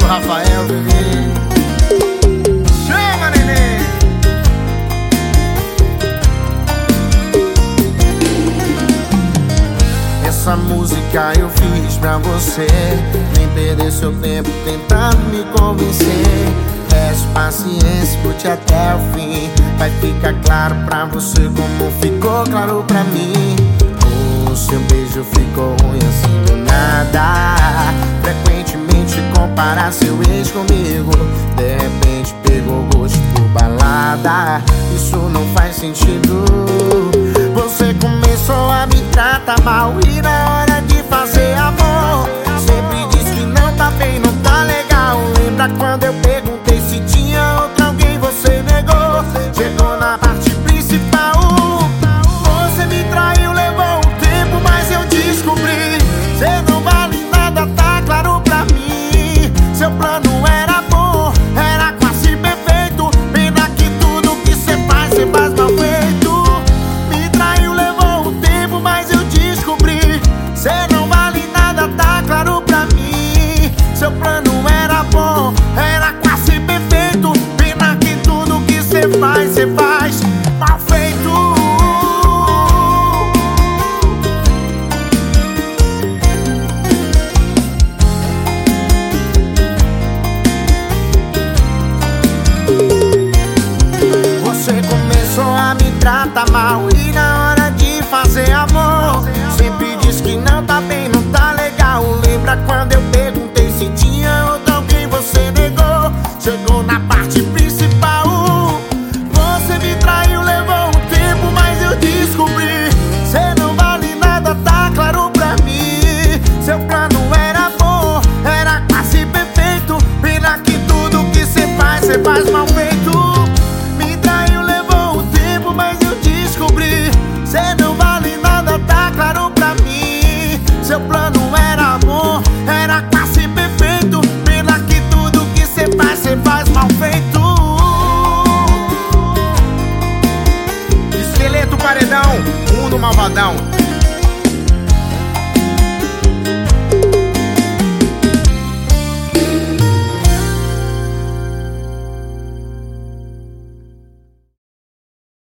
Rafael Vivi. Chama, neném! Essa música eu fiz pra você, nem perder seu tempo tentando me convencer. Peço paciência, escute até o fim. Vai ficar claro pra você como ficou claro pra mim. O seu beijo ficou ruim assim do nada. Frequentemente compara seu ex comigo. De repente pegou gosto por balada. Isso não faz sentido. Você começou a me tratar mal e na hora de fazer amor sempre diz que não tá bem, não tá legal. Lembra quando eu perguntei se tinha outra alguém, você negou. Chegou na parte principal, você me traiu, levou um tempo, mas eu descobri. Cê não vale nada, tá claro pra mim. Seu plano era bom, era quase perfeito. Pena que tudo que cê faz mal feito. Me traiu, levou um tempo, mas eu descobri. Cê não vale nada, tá claro pra mim. Seu plano era bom, era quase perfeito. Pena que tudo que cê faz mal feito. Você começou a me tratar mal e na hora de fazer amor sempre diz que não tá bem, não tá legal. Lembra quando eu perguntei se tinha outra alguém, você negou. Chegou na parte principal, você me traiu, levou um tempo, mas eu descobri. Cê não vale nada, tá claro pra mim. Seu plano era bom, era quase perfeito. Pena que tudo que cê faz mal feito. Me traiu, levou um tempo, mas eu descobri. Cê não vale nada, tá claro pra mim. Seu plano era bom, era quase perfeito. Pena que tudo que cê faz mal feito. Esqueleto paredão, mundo malvadão.